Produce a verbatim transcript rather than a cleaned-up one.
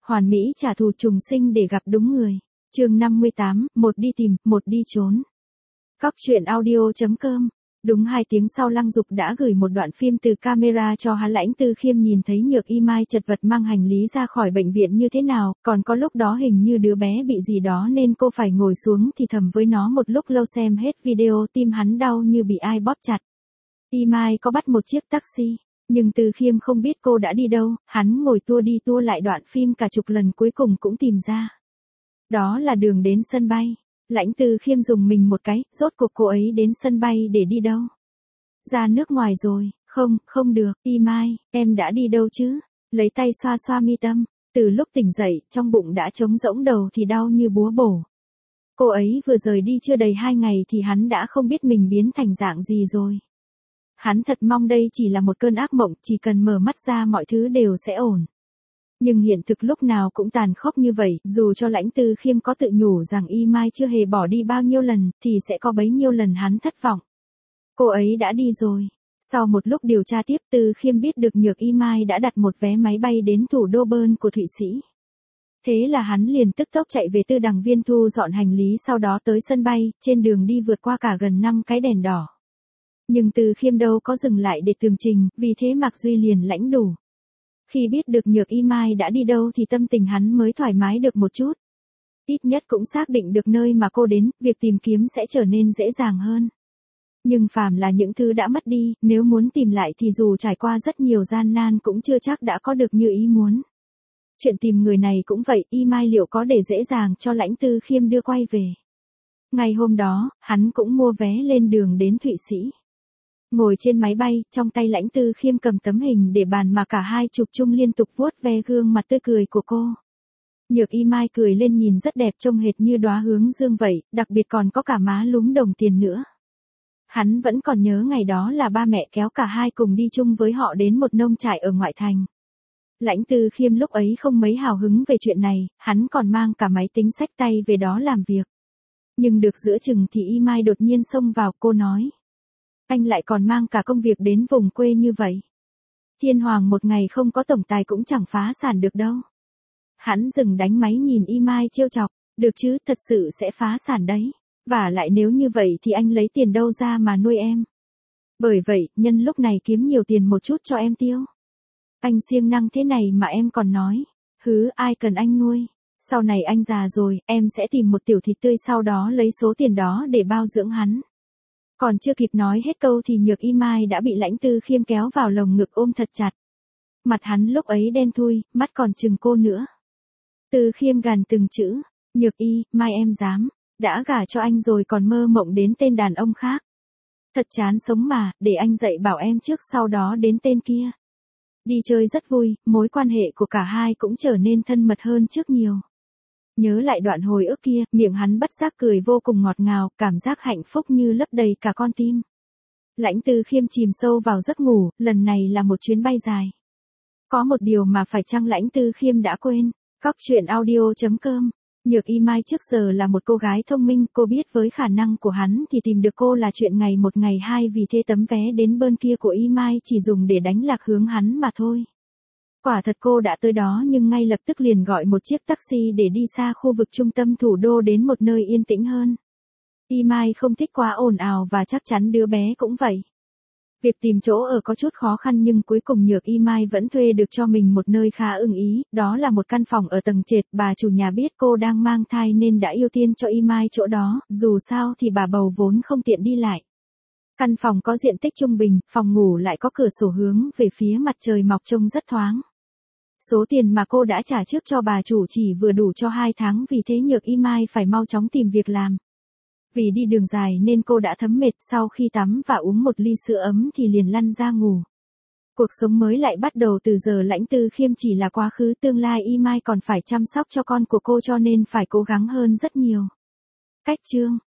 Hoàn mỹ trả thù trùng sinh để gặp đúng người. Chương năm mươi tám, một đi tìm, một đi trốn. Cóc truyện audio chấm com. Đúng hai tiếng sau Lăng Dục đã gửi một đoạn phim từ camera cho hắn. Lãnh Tư Khiêm nhìn thấy Nhược Y Mai chật vật mang hành lý ra khỏi bệnh viện như thế nào, còn có lúc đó hình như đứa bé bị gì đó nên cô phải ngồi xuống thì thầm với nó một lúc lâu. Xem hết video tim hắn đau như bị ai bóp chặt. Y Mai có bắt một chiếc taxi, nhưng Tư Khiêm không biết cô đã đi đâu. Hắn ngồi tua đi tua lại đoạn phim cả chục lần cuối cùng cũng tìm ra. Đó là đường đến sân bay. Lãnh Tư Khiêm dùng mình một cái, rốt cuộc cô ấy đến sân bay để đi đâu? Ra nước ngoài rồi. Không, không được. Y Mai, em đã đi đâu chứ? Lấy tay xoa xoa mi tâm. Từ lúc tỉnh dậy, trong bụng đã trống rỗng, đầu thì đau như búa bổ. Cô ấy vừa rời đi chưa đầy hai ngày thì hắn đã không biết mình biến thành dạng gì rồi. Hắn thật mong đây chỉ là một cơn ác mộng, chỉ cần mở mắt ra mọi thứ đều sẽ ổn. Nhưng hiện thực lúc nào cũng tàn khốc như vậy, dù cho Lãnh Tư Khiêm có tự nhủ rằng Y Mai chưa hề bỏ đi bao nhiêu lần, thì sẽ có bấy nhiêu lần hắn thất vọng. Cô ấy đã đi rồi. Sau một lúc điều tra tiếp, Tư Khiêm biết được Nhược Y Mai đã đặt một vé máy bay đến thủ đô Bern của Thụy Sĩ. Thế là hắn liền tức tốc chạy về Tư Đằng Viên thu dọn hành lý, sau đó tới sân bay, trên đường đi vượt qua cả gần năm cái đèn đỏ. Nhưng Tư Khiêm đâu có dừng lại để tường trình, vì thế Mạc Duy liền lãnh đủ. Khi biết được Nhược Y Mai đã đi đâu thì tâm tình hắn mới thoải mái được một chút. Ít nhất cũng xác định được nơi mà cô đến, việc tìm kiếm sẽ trở nên dễ dàng hơn. Nhưng phàm là những thứ đã mất đi, nếu muốn tìm lại thì dù trải qua rất nhiều gian nan cũng chưa chắc đã có được như ý muốn. Chuyện tìm người này cũng vậy, Y Mai liệu có để dễ dàng cho Lãnh Tư Khiêm đưa quay về. Ngày hôm đó, hắn cũng mua vé lên đường đến Thụy Sĩ. Ngồi trên máy bay, trong tay Lãnh Tư Khiêm cầm tấm hình để bàn mà cả hai chụp chung, liên tục vuốt ve gương mặt tươi cười của cô. Nhược Y Mai cười lên nhìn rất đẹp, trông hệt như đóa hướng dương vậy, đặc biệt còn có cả má lúm đồng tiền nữa. Hắn vẫn còn nhớ ngày đó là ba mẹ kéo cả hai cùng đi chung với họ đến một nông trại ở ngoại thành. Lãnh Tư Khiêm lúc ấy không mấy hào hứng về chuyện này, hắn còn mang cả máy tính xách tay về đó làm việc. Nhưng được giữa chừng thì Y Mai đột nhiên xông vào, cô nói. Anh lại còn mang cả công việc đến vùng quê như vậy. Thiên Hoàng một ngày không có tổng tài cũng chẳng phá sản được đâu. Hắn dừng đánh máy nhìn Y Mai trêu chọc, được chứ, thật sự sẽ phá sản đấy. Và lại nếu như vậy thì anh lấy tiền đâu ra mà nuôi em. Bởi vậy, nhân lúc này kiếm nhiều tiền một chút cho em tiêu. Anh siêng năng thế này mà em còn nói, hứ, ai cần anh nuôi. Sau này anh già rồi, em sẽ tìm một tiểu thịt tươi, sau đó lấy số tiền đó để bao dưỡng hắn. Còn chưa kịp nói hết câu thì Nhược Y Mai đã bị Lãnh Tư Khiêm kéo vào lồng ngực ôm thật chặt. Mặt hắn lúc ấy đen thui, mắt còn chừng cô nữa. Tư Khiêm gằn từng chữ, Nhược Y, Mai em dám, đã gả cho anh rồi còn mơ mộng đến tên đàn ông khác. Thật chán sống mà, để anh dạy bảo em trước, sau đó đến tên kia. Đi chơi rất vui, mối quan hệ của cả hai cũng trở nên thân mật hơn trước nhiều. Nhớ lại đoạn hồi ức kia, miệng hắn bất giác cười vô cùng ngọt ngào, cảm giác hạnh phúc như lấp đầy cả con tim. Lãnh Tư Khiêm chìm sâu vào giấc ngủ, lần này là một chuyến bay dài. Có một điều mà phải chăng Lãnh Tư Khiêm đã quên. Cóc truyện audio chấm com. Nhược Y Mai trước giờ là một cô gái thông minh, cô biết với khả năng của hắn thì tìm được cô là chuyện ngày một ngày hai, vì thế tấm vé đến Bern kia của Y Mai chỉ dùng để đánh lạc hướng hắn mà thôi. Quả thật cô đã tới đó nhưng ngay lập tức liền gọi một chiếc taxi để đi xa khu vực trung tâm thủ đô đến một nơi yên tĩnh hơn. Y Mai không thích quá ồn ào và chắc chắn đứa bé cũng vậy. Việc tìm chỗ ở có chút khó khăn nhưng cuối cùng Nhược Y Mai vẫn thuê được cho mình một nơi khá ưng ý, đó là một căn phòng ở tầng trệt. Bà chủ nhà biết cô đang mang thai nên đã ưu tiên cho Y Mai chỗ đó, dù sao thì bà bầu vốn không tiện đi lại. Căn phòng có diện tích trung bình, phòng ngủ lại có cửa sổ hướng về phía mặt trời mọc, trông rất thoáng. Số tiền mà cô đã trả trước cho bà chủ chỉ vừa đủ cho hai tháng, vì thế Nhược Y Mai phải mau chóng tìm việc làm. Vì đi đường dài nên cô đã thấm mệt, sau khi tắm và uống một ly sữa ấm thì liền lăn ra ngủ. Cuộc sống mới lại bắt đầu từ giờ. Lãnh Tư Khiêm chỉ là quá khứ, tương lai Y Mai còn phải chăm sóc cho con của cô cho nên phải cố gắng hơn rất nhiều. Cách chương